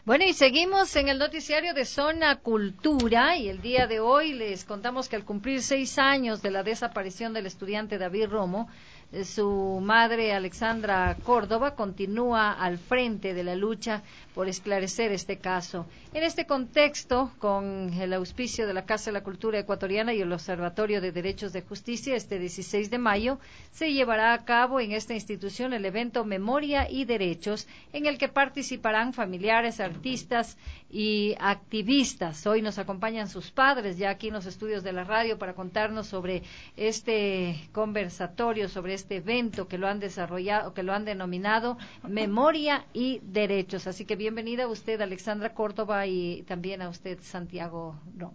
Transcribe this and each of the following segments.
Bueno, y seguimos en el noticiario de Zona Cultura y el día de hoy les contamos que al cumplir 6 años de la desaparición del estudiante David Romo, su madre Alexandra Córdoba continúa al frente de la lucha por esclarecer este caso. En este contexto, con el auspicio de la Casa de la Cultura Ecuatoriana y el Observatorio de Derechos de Justicia, este 16 de mayo se llevará a cabo en esta institución el evento Memoria y Derechos, en el que participarán familiares, artistas y activistas. Hoy nos acompañan sus padres ya aquí en los estudios de la radio para contarnos sobre este conversatorio, sobre este evento que lo han desarrollado, que lo han denominado Memoria y Derechos. Así que bienvenida a usted, Alexandra Córdoba, y también a usted, Santiago Romo.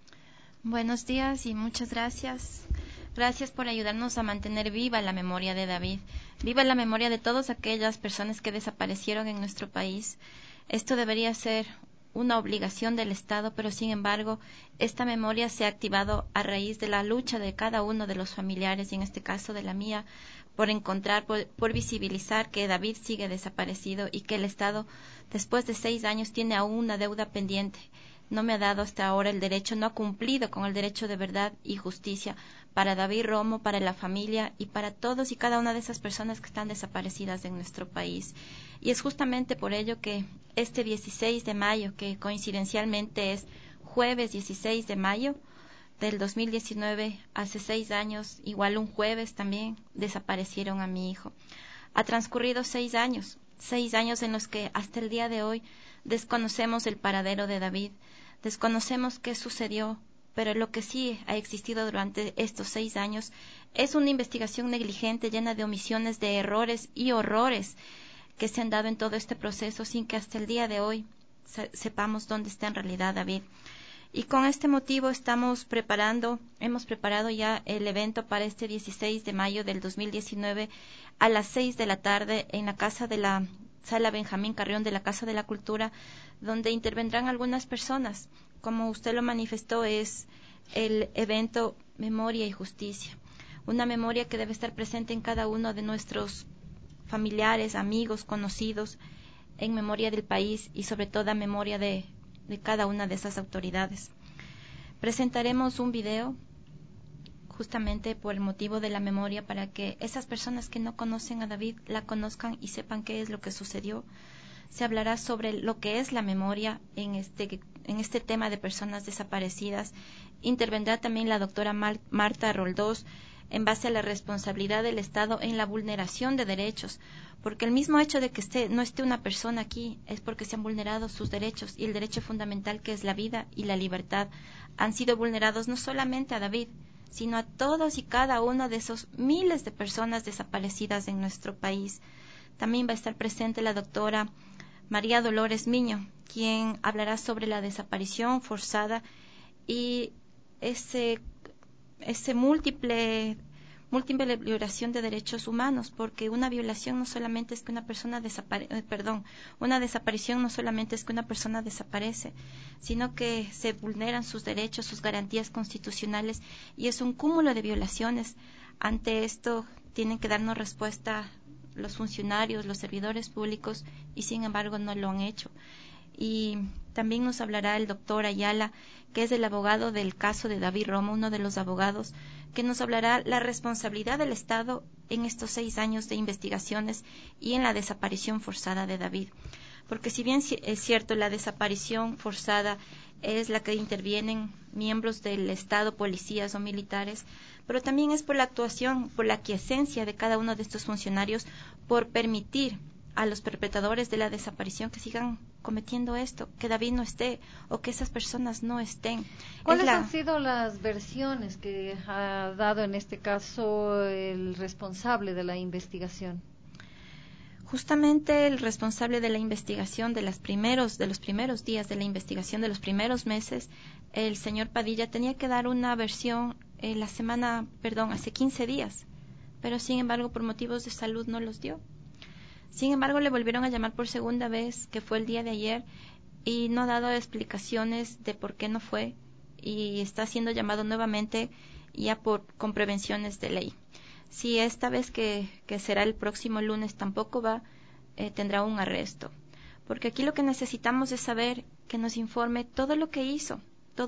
Buenos días y muchas gracias. Gracias por ayudarnos a mantener viva la memoria de David, viva la memoria de todas aquellas personas que desaparecieron en nuestro país. Esto debería ser una obligación del Estado, pero sin embargo, esta memoria se ha activado a raíz de la lucha de cada uno de los familiares, y en este caso de la mía, por encontrar, por visibilizar que David sigue desaparecido y que el Estado, después de 6 años, tiene aún una deuda pendiente. No me ha dado hasta ahora el derecho, no ha cumplido con el derecho de verdad y justicia para David Romo, para la familia y para todos y cada una de esas personas que están desaparecidas en nuestro país. Y es justamente por ello que este 16 de mayo, que coincidencialmente es jueves 16 de mayo del 2019, hace 6 años, igual un jueves también, desaparecieron a mi hijo. Ha transcurrido 6 años en los que hasta el día de hoy desconocemos el paradero de David, desconocemos qué sucedió, pero lo que sí ha existido durante estos 6 años es una investigación negligente, llena de omisiones, de errores y horrores que se han dado en todo este proceso sin que hasta el día de hoy sepamos dónde está en realidad David. Y con este motivo hemos preparado ya el evento para este 16 de mayo del 2019 a las 6 de la tarde en la casa de la Sala Benjamín Carrión de la Casa de la Cultura, donde intervendrán algunas personas. Como usted lo manifestó, es el evento Memoria y Justicia. Una memoria que debe estar presente en cada uno de nuestros familiares, amigos, conocidos, en memoria del país y sobre todo en memoria de cada una de esas autoridades. Presentaremos un video justamente por el motivo de la memoria, para que esas personas que no conocen a David la conozcan y sepan qué es lo que sucedió. Se hablará sobre lo que es la memoria en este tema de personas desaparecidas. Intervendrá también la doctora Marta Roldós en base a la responsabilidad del Estado en la vulneración de derechos, porque el mismo hecho de que no esté una persona aquí es porque se han vulnerado sus derechos, y el derecho fundamental, que es la vida y la libertad, han sido vulnerados no solamente a David, sino a todos y cada uno de esos miles de personas desaparecidas en nuestro país. También va a estar presente la doctora María Dolores Miño, quien hablará sobre la desaparición forzada y ese múltiple violación de derechos humanos, porque una violación no solamente es que una persona una desaparición no solamente es que una persona desaparece, sino que se vulneran sus derechos, sus garantías constitucionales, y es un cúmulo de violaciones. Ante esto tienen que darnos respuesta los funcionarios, los servidores públicos, y sin embargo no lo han hecho. Y también nos hablará el doctor Ayala, que es el abogado del caso de David Romo, uno de los abogados, que nos hablará la responsabilidad del Estado en estos 6 años de investigaciones y en la desaparición forzada de David. Porque si bien es cierto, la desaparición forzada es la que intervienen miembros del Estado, policías o militares, pero también es por la actuación, por la aquiescencia de cada uno de estos funcionarios, por permitir a los perpetradores de la desaparición que sigan cometiendo esto, que David no esté o que esas personas no estén. ¿Cuáles han sido las versiones que ha dado en este caso el responsable de la investigación? Justamente el responsable de la investigación de los primeros días de la investigación, de los primeros meses, el señor Padilla, tenía que dar una versión hace 15 días, pero sin embargo por motivos de salud no los dio. Sin embargo, le volvieron a llamar por segunda vez, que fue el día de ayer, y no ha dado explicaciones de por qué no fue, y está siendo llamado nuevamente ya con prevenciones de ley. Si esta vez que será el próximo lunes tampoco va, tendrá un arresto, porque aquí lo que necesitamos es saber que nos informe todo lo que hizo,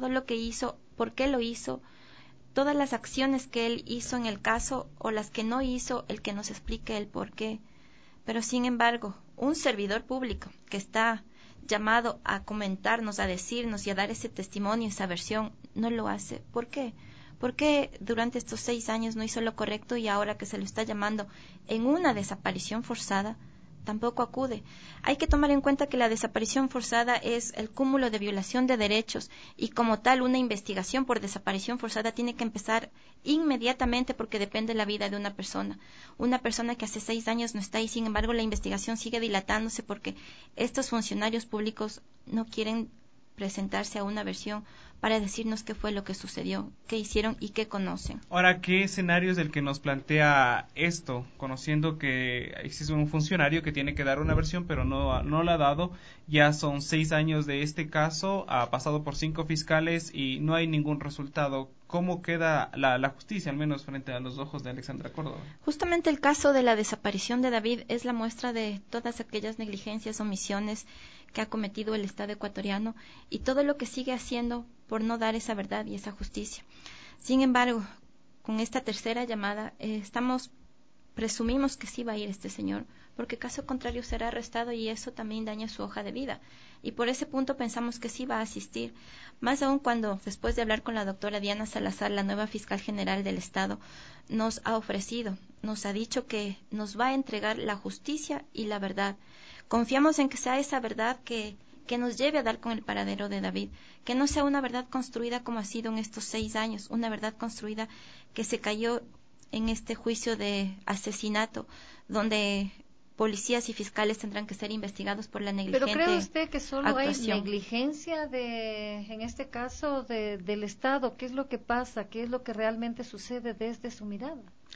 por qué lo hizo, todas las acciones que él hizo en el caso o las que no hizo, el que nos explique el por qué. Pero sin embargo, un servidor público que está llamado a comentarnos, a decirnos y a dar ese testimonio, esa versión, no lo hace. ¿Por qué? ¿Por qué durante estos 6 años no hizo lo correcto y ahora que se lo está llamando en una desaparición forzada, tampoco acude? Hay que tomar en cuenta que la desaparición forzada es el cúmulo de violación de derechos y como tal una investigación por desaparición forzada tiene que empezar inmediatamente porque depende de la vida de una persona. Una persona que hace 6 años no está y sin embargo la investigación sigue dilatándose porque estos funcionarios públicos no quieren presentarse a una versión para decirnos qué fue lo que sucedió, qué hicieron y qué conocen. Ahora, ¿qué escenario es el que nos plantea esto? Conociendo que existe un funcionario que tiene que dar una versión, pero no la ha dado. Ya son 6 años de este caso, ha pasado por 5 fiscales y no hay ningún resultado. ¿Cómo queda la justicia, al menos frente a los ojos de Alexandra Córdoba? Justamente el caso de la desaparición de David es la muestra de todas aquellas negligencias, omisiones que ha cometido el Estado ecuatoriano y todo lo que sigue haciendo por no dar esa verdad y esa justicia. Sin embargo, con esta tercera llamada, presumimos que sí va a ir este señor, porque caso contrario será arrestado y eso también daña su hoja de vida. Y por ese punto pensamos que sí va a asistir, más aún cuando, después de hablar con la doctora Diana Salazar, la nueva fiscal general del Estado, nos ha dicho que nos va a entregar la justicia y la verdad. Confiamos en que sea esa verdad que nos lleve a dar con el paradero de David, que no sea una verdad construida como ha sido en estos 6 años, una verdad construida que se cayó en este juicio de asesinato, donde policías y fiscales tendrán que ser investigados por la negligente actuación. ¿Pero cree usted que solo hay negligencia en este caso del Estado? ¿Qué es lo que pasa? ¿Qué es lo que realmente sucede desde su mirada?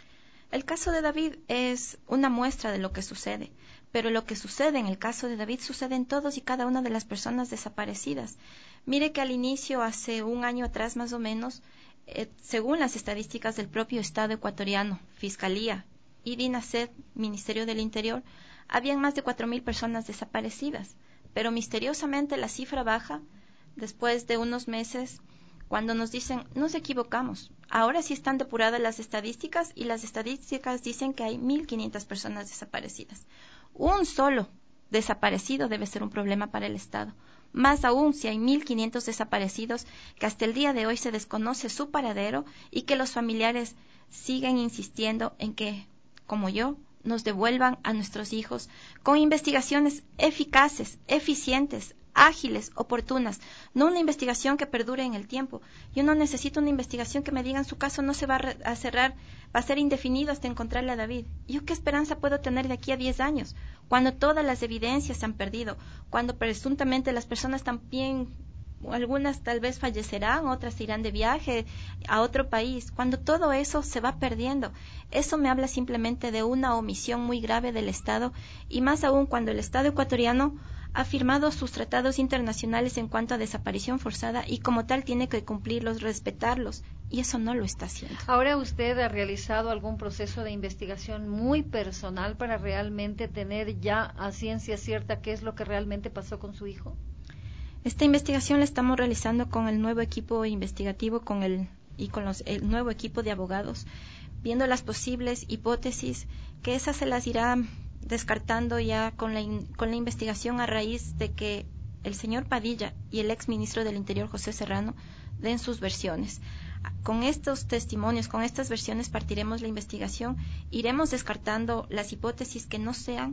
El caso de David es una muestra de lo que sucede, pero lo que sucede en el caso de David sucede en todos y cada una de las personas desaparecidas. Mire que al inicio, hace 1 año atrás más o menos, según las estadísticas del propio Estado ecuatoriano, Fiscalía y DINASED, Ministerio del Interior, habían más de 4.000 personas desaparecidas, pero misteriosamente la cifra baja después de unos meses cuando nos dicen, nos equivocamos, ahora sí están depuradas las estadísticas y las estadísticas dicen que hay 1.500 personas desaparecidas. Un solo desaparecido debe ser un problema para el Estado. Más aún si hay 1.500 desaparecidos que hasta el día de hoy se desconoce su paradero y que los familiares siguen insistiendo en que, como yo, nos devuelvan a nuestros hijos con investigaciones eficaces, eficientes, ágiles, oportunas, no una investigación que perdure en el tiempo. Yo no necesito una investigación que me digan su caso no se va a cerrar, va a ser indefinido hasta encontrarle a David. ¿Yo qué esperanza puedo tener de aquí a 10 años? Cuando todas las evidencias se han perdido, cuando presuntamente las personas también, algunas tal vez fallecerán, otras irán de viaje a otro país, cuando todo eso se va perdiendo. Eso me habla simplemente de una omisión muy grave del Estado y más aún cuando el Estado ecuatoriano ha firmado sus tratados internacionales en cuanto a desaparición forzada y como tal tiene que cumplirlos, respetarlos, y eso no lo está haciendo. ¿Ahora usted ha realizado algún proceso de investigación muy personal para realmente tener ya a ciencia cierta qué es lo que realmente pasó con su hijo? Esta investigación la estamos realizando con el nuevo equipo investigativo el nuevo equipo de abogados, viendo las posibles hipótesis, que esas se las irá descartando ya con la investigación a raíz de que el señor Padilla y el ex ministro del Interior, José Serrano, den sus versiones. Con estos testimonios, con estas versiones partiremos la investigación, iremos descartando las hipótesis que no sean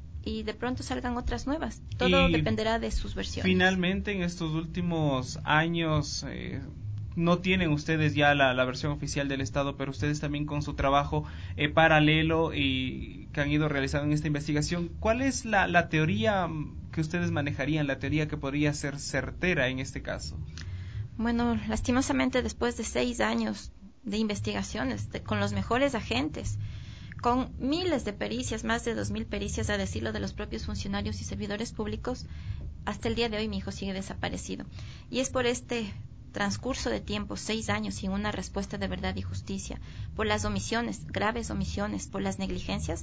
y de pronto salgan otras nuevas. Todo dependerá de sus versiones. Finalmente, en estos últimos años, no tienen ustedes ya la versión oficial del Estado, pero ustedes también con su trabajo paralelo y que han ido realizando en esta investigación, ¿cuál es la teoría que ustedes manejarían, la teoría que podría ser certera en este caso? Bueno, lastimosamente después de 6 años de investigaciones con los mejores agentes, con miles de pericias, más de 2.000 pericias a decirlo de los propios funcionarios y servidores públicos, hasta el día de hoy mi hijo sigue desaparecido. Y es por este transcurso de tiempo, 6 años sin una respuesta de verdad y justicia, por las omisiones, graves omisiones, por las negligencias,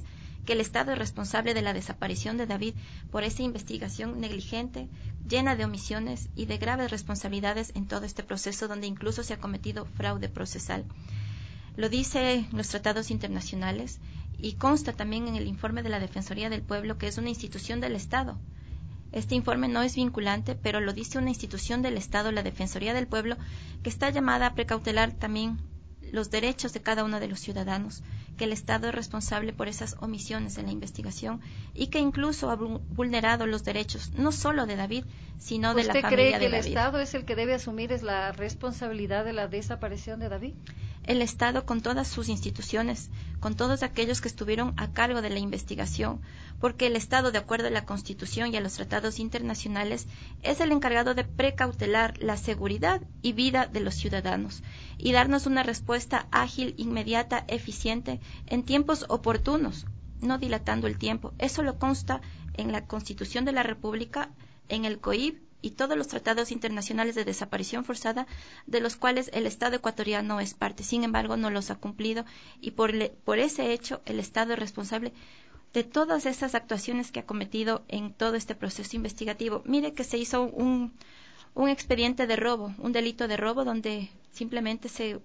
que el Estado es responsable de la desaparición de David por esa investigación negligente, llena de omisiones y de graves responsabilidades en todo este proceso donde incluso se ha cometido fraude procesal. Lo dice los tratados internacionales y consta también en el informe de la Defensoría del Pueblo, que es una institución del Estado. Este informe no es vinculante, pero lo dice una institución del Estado, la Defensoría del Pueblo, que está llamada a precautelar también los derechos de cada uno de los ciudadanos, que el Estado es responsable por esas omisiones en la investigación y que incluso ha vulnerado los derechos no solo de David, sino de la familia de David. ¿Usted cree que el Estado es el que debe asumir la responsabilidad de la desaparición de David? El Estado, con todas sus instituciones, con todos aquellos que estuvieron a cargo de la investigación, porque el Estado, de acuerdo a la Constitución y a los tratados internacionales, es el encargado de precautelar la seguridad y vida de los ciudadanos y darnos una respuesta ágil, inmediata, eficiente, en tiempos oportunos, no dilatando el tiempo. Eso lo consta en la Constitución de la República, en el COIP y todos los tratados internacionales de desaparición forzada, de los cuales el Estado ecuatoriano es parte. Sin embargo, no los ha cumplido y por ese hecho el Estado es responsable de todas esas actuaciones que ha cometido en todo este proceso investigativo. Mire que se hizo un expediente de robo, un delito de robo, donde simplemente se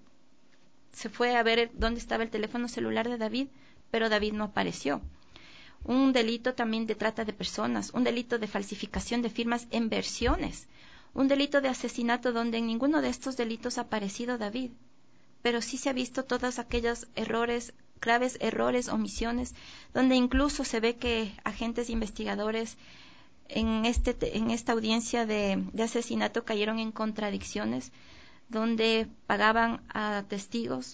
fue a ver dónde estaba el teléfono celular de David, pero David no apareció. Un delito también de trata de personas, un delito de falsificación de firmas en versiones, un delito de asesinato donde en ninguno de estos delitos ha aparecido David, pero sí se ha visto todos aquellos errores, graves errores, omisiones, donde incluso se ve que agentes investigadores en esta audiencia de asesinato cayeron en contradicciones, donde pagaban a testigos,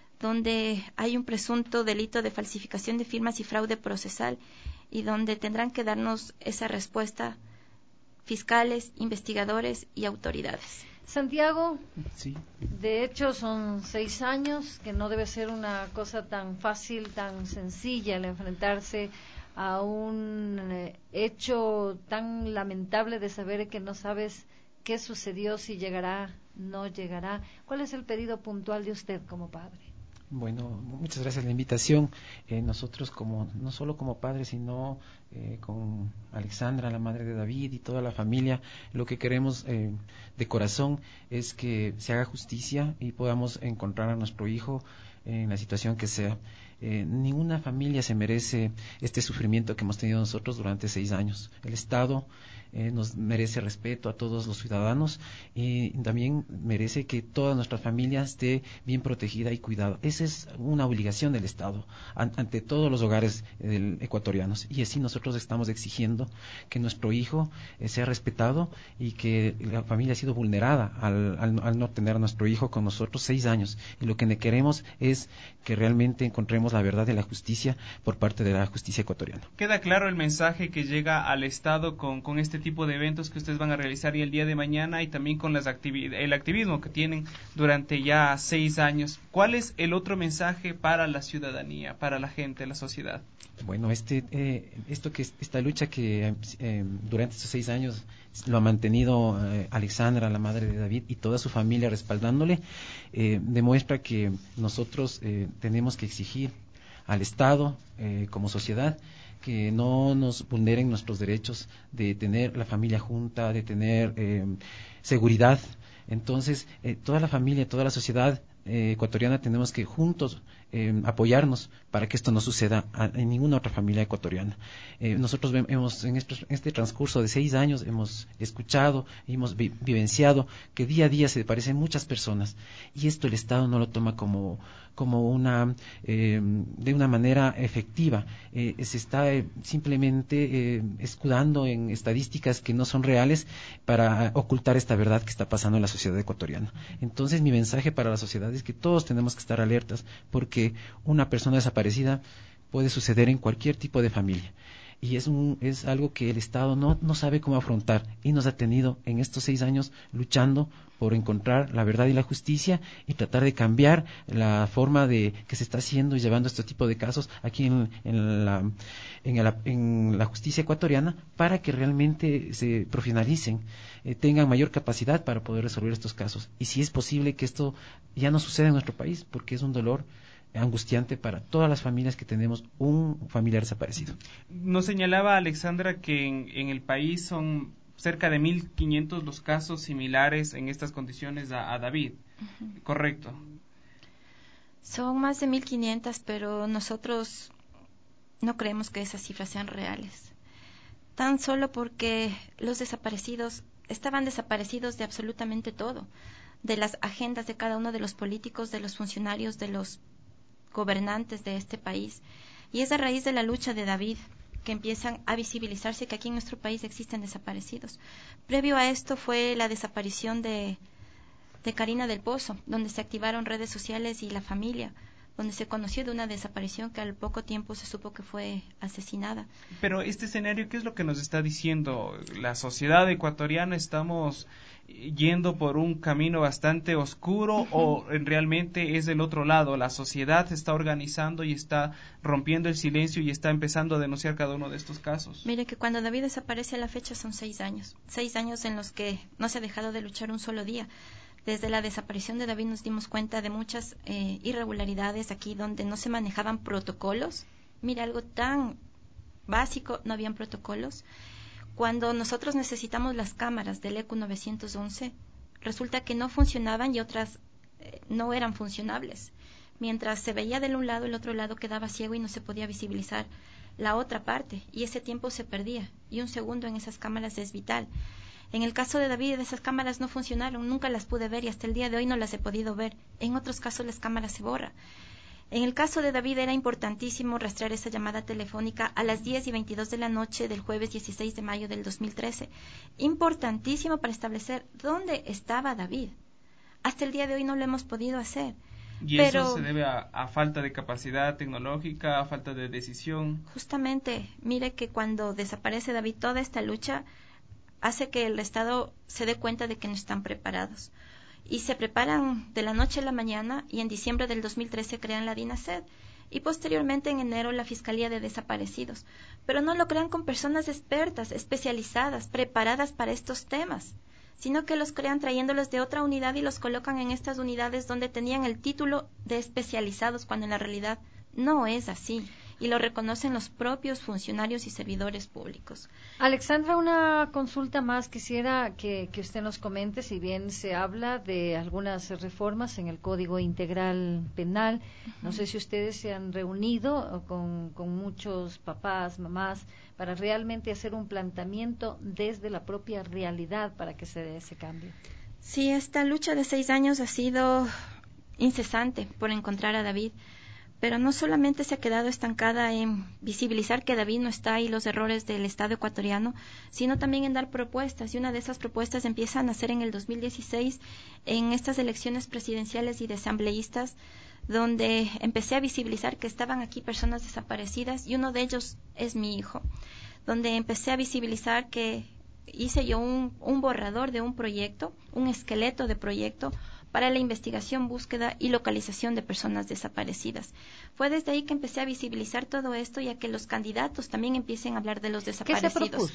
donde hay un presunto delito de falsificación de firmas y fraude procesal y donde tendrán que darnos esa respuesta fiscales, investigadores y autoridades. Santiago, sí. De hecho son 6 años, que no debe ser una cosa tan fácil, tan sencilla el enfrentarse a un hecho tan lamentable de saber que no sabes qué sucedió, si llegará, no llegará. ¿Cuál es el pedido puntual de usted como padre? Bueno, muchas gracias por la invitación. Nosotros, no solo como padres, sino con Alexandra, la madre de David, y toda la familia, lo que queremos de corazón es que se haga justicia y podamos encontrar a nuestro hijo en la situación que sea. Ninguna familia se merece este sufrimiento que hemos tenido nosotros durante 6 años. El Estado nos merece respeto a todos los ciudadanos y también merece que toda nuestra familia esté bien protegida y cuidada. Esa es una obligación del Estado ante todos los hogares ecuatorianos, y así nosotros estamos exigiendo que nuestro hijo sea respetado y que la familia ha sido vulnerada al no tener a nuestro hijo con nosotros 6 años, y lo que queremos es que realmente encontremos la verdad y la justicia por parte de la justicia ecuatoriana. Queda claro el mensaje que llega al Estado con este tipo de eventos que ustedes van a realizar y el día de mañana, y también con el activismo que tienen durante ya 6 años. ¿Cuál es el otro mensaje para la ciudadanía, para la gente, la sociedad? Bueno, esta lucha que durante estos 6 años lo ha mantenido Alexandra, la madre de David, y toda su familia respaldándole, demuestra que nosotros tenemos que exigir al Estado, como sociedad, que no nos vulneren nuestros derechos de tener la familia junta, de tener seguridad. Entonces, toda la familia, toda la sociedad ecuatoriana tenemos que juntos apoyarnos para que esto no suceda en ninguna otra familia ecuatoriana. Nosotros hemos en este transcurso de 6 años hemos escuchado, hemos vivenciado que día a día se desaparecen muchas personas, y esto el Estado no lo toma como de una manera efectiva. Se está simplemente escudando en estadísticas que no son reales para ocultar esta verdad que está pasando en la sociedad ecuatoriana. Entonces, mi mensaje para la sociedad es que todos tenemos que estar alertas, porque una persona desaparecida puede suceder en cualquier tipo de familia, y es algo que el Estado no sabe cómo afrontar, y nos ha tenido en estos 6 años luchando por encontrar la verdad y la justicia y tratar de cambiar la forma de que se está haciendo y llevando este tipo de casos aquí en la justicia ecuatoriana, para que realmente se profesionalicen, tengan mayor capacidad para poder resolver estos casos, y si es posible que esto ya no suceda en nuestro país, porque es un dolor angustiante para todas las familias que tenemos un familiar desaparecido. Nos señalaba Alexandra que en el país son cerca de 1.500 los casos similares en estas condiciones a David. Uh-huh. ¿Correcto? Son más de 1.500, pero nosotros no creemos que esas cifras sean reales. Tan solo porque los desaparecidos estaban desaparecidos de absolutamente todo, de las agendas de cada uno de los políticos, de los funcionarios, de los gobernantes de este país. Y es a raíz de la lucha de David que empiezan a visibilizarse que aquí en nuestro país existen desaparecidos. Previo a esto fue la desaparición de Karina del Pozo, donde se activaron redes sociales y la familia, donde se conoció de una desaparición que al poco tiempo se supo que fue asesinada. Pero este escenario, ¿qué es lo que nos está diciendo? La sociedad ecuatoriana, ¿estamos yendo por un camino bastante oscuro uh-huh. o realmente es del otro lado? La sociedad se está organizando y está rompiendo el silencio y está empezando a denunciar cada uno de estos casos. Mire que cuando David desaparece a la fecha son 6 años. 6 años en los que no se ha dejado de luchar un solo día. Desde la desaparición de David nos dimos cuenta de muchas irregularidades aquí donde no se manejaban protocolos. Mira, algo tan básico, no habían protocolos. Cuando nosotros necesitamos las cámaras del ECU 911, resulta que no funcionaban y otras no eran funcionables. Mientras se veía del un lado, el otro lado quedaba ciego y no se podía visibilizar la otra parte. Y ese tiempo se perdía. Y un segundo en esas cámaras es vital. En el caso de David, esas cámaras no funcionaron, nunca las pude ver y hasta el día de hoy no las he podido ver. En otros casos las cámaras se borran. En el caso de David era importantísimo rastrear esa llamada telefónica a las 10:22 de la noche del jueves 16 de mayo del 2013. Importantísimo para establecer dónde estaba David. Hasta el día de hoy no lo hemos podido hacer. ¿Y eso se debe a falta de capacidad tecnológica, a falta de decisión? Justamente, mire que cuando desaparece David, toda esta lucha hace que el Estado se dé cuenta de que no están preparados. Y se preparan de la noche a la mañana y en diciembre del 2013 crean la DINASED y posteriormente en enero la Fiscalía de Desaparecidos. Pero no lo crean con personas expertas, especializadas, preparadas para estos temas, sino que los crean trayéndolos de otra unidad y los colocan en estas unidades donde tenían el título de especializados cuando en la realidad no es así. Y lo reconocen los propios funcionarios y servidores públicos. Alexandra, una consulta más. Quisiera que usted nos comente, si bien se habla de algunas reformas en el Código Integral Penal, uh-huh. No sé si ustedes se han reunido con muchos papás, mamás, para realmente hacer un planteamiento desde la propia realidad para que se dé ese cambio. Sí, esta lucha de 6 años ha sido incesante por encontrar a David. Pero no solamente se ha quedado estancada en visibilizar que David no está y los errores del Estado ecuatoriano, sino también en dar propuestas. Y una de esas propuestas empieza a nacer en el 2016, en estas elecciones presidenciales y de asambleístas, donde empecé a visibilizar que estaban aquí personas desaparecidas y uno de ellos es mi hijo. Donde empecé a visibilizar que hice yo un borrador de un proyecto, un esqueleto de proyecto, para la investigación, búsqueda y localización de personas desaparecidas. Fue desde ahí que empecé a visibilizar todo esto y a que los candidatos también empiecen a hablar de los desaparecidos. ¿Qué se propuso?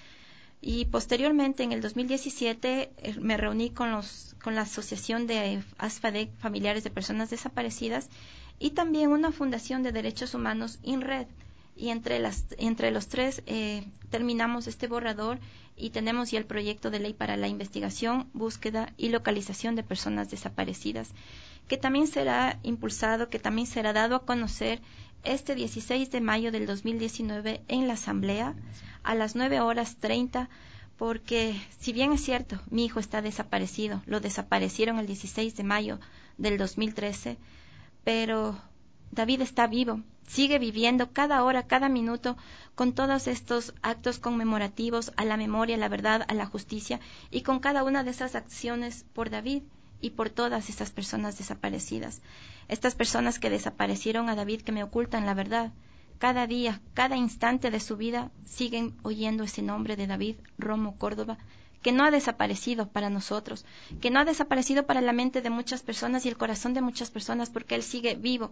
Y posteriormente, en el 2017, me reuní con la Asociación de ASFADEC, Familiares de Personas Desaparecidas, y también una Fundación de Derechos Humanos, INRED. Y entre los tres terminamos este borrador y tenemos ya el proyecto de ley para la investigación, búsqueda y localización de personas desaparecidas, que también será impulsado, que también será dado a conocer este 16 de mayo del 2019 en la Asamblea a las 9:30, porque si bien es cierto, mi hijo está desaparecido, lo desaparecieron el 16 de mayo del 2013, pero David está vivo, sigue viviendo cada hora, cada minuto, con todos estos actos conmemorativos a la memoria, a la verdad, a la justicia, y con cada una de esas acciones por David y por todas estas personas desaparecidas. Estas personas que desaparecieron a David, que me ocultan la verdad. Cada día, cada instante de su vida, siguen oyendo ese nombre de David Romo Córdoba, que no ha desaparecido para nosotros, que no ha desaparecido para la mente de muchas personas y el corazón de muchas personas, porque él sigue vivo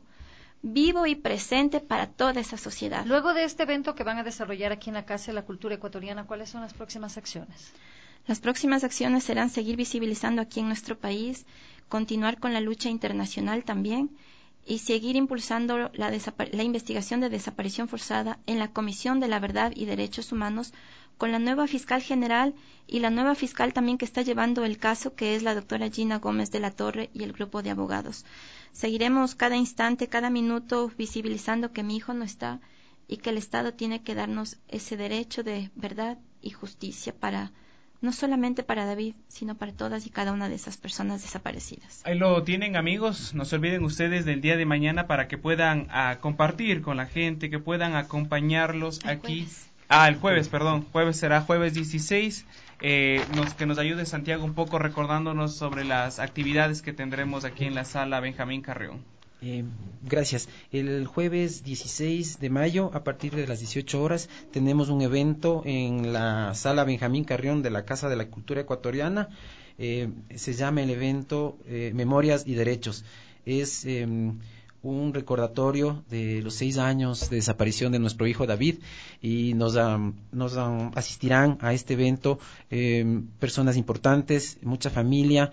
y presente para toda esa sociedad. Luego de este evento que van a desarrollar aquí en la Casa de la Cultura Ecuatoriana, ¿cuáles son las próximas acciones? Las próximas acciones serán seguir visibilizando aquí en nuestro país, continuar con la lucha internacional también y seguir impulsando la investigación de desaparición forzada en la Comisión de la Verdad y Derechos Humanos con la nueva fiscal general y la nueva fiscal también que está llevando el caso, que es la doctora Gina Gómez de la Torre y el grupo de abogados. Seguiremos cada instante, cada minuto visibilizando que mi hijo no está y que el Estado tiene que darnos ese derecho de verdad y justicia para no solamente para David, sino para todas y cada una de esas personas desaparecidas. Ahí lo tienen, amigos. No se olviden ustedes del día de mañana para que puedan compartir con la gente, que puedan acompañarlos aquí. El jueves, perdón. Será jueves 16. Que nos ayude Santiago un poco recordándonos sobre las actividades que tendremos aquí en la sala Benjamín Carrión. Gracias. El jueves 16 de mayo, a partir de las 18 horas, tenemos un evento en la sala Benjamín Carrión de la Casa de la Cultura Ecuatoriana. Se llama el evento Memorias y Derechos. Es un recordatorio de los 6 años de desaparición de nuestro hijo David, y nos asistirán a este evento personas importantes, mucha familia,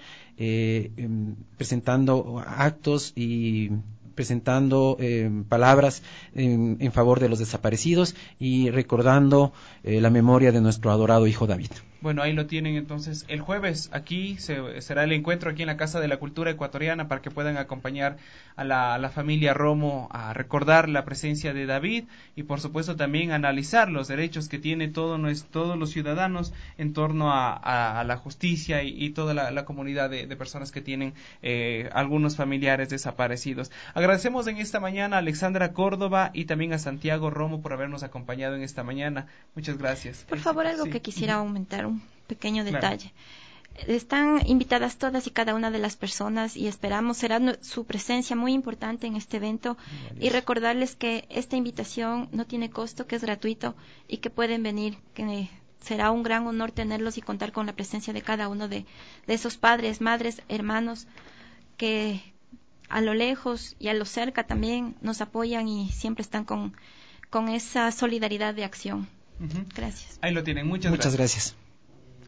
presentando actos y presentando palabras en favor de los desaparecidos y recordando la memoria de nuestro adorado hijo David. Bueno, ahí lo tienen entonces. El jueves aquí será el encuentro aquí en la Casa de la Cultura Ecuatoriana para que puedan acompañar a la familia Romo a recordar la presencia de David y por supuesto también analizar los derechos que tienen todos los ciudadanos en torno a la justicia y toda la comunidad de personas que tienen algunos familiares desaparecidos. Agradecemos en esta mañana a Alexandra Córdoba y también a Santiago Romo por habernos acompañado en esta mañana. Muchas gracias. Por favor, algo que quisiera aumentar, un pequeño detalle. Claro. Están invitadas todas y cada una de las personas y esperamos será su presencia muy importante en este evento y recordarles que esta invitación no tiene costo, que es gratuito y que pueden venir, que será un gran honor tenerlos y contar con la presencia de cada uno de esos padres, madres, hermanos que a lo lejos y a lo cerca también nos apoyan y siempre están con esa solidaridad de acción. Gracias. Ahí lo tienen. Muchas gracias.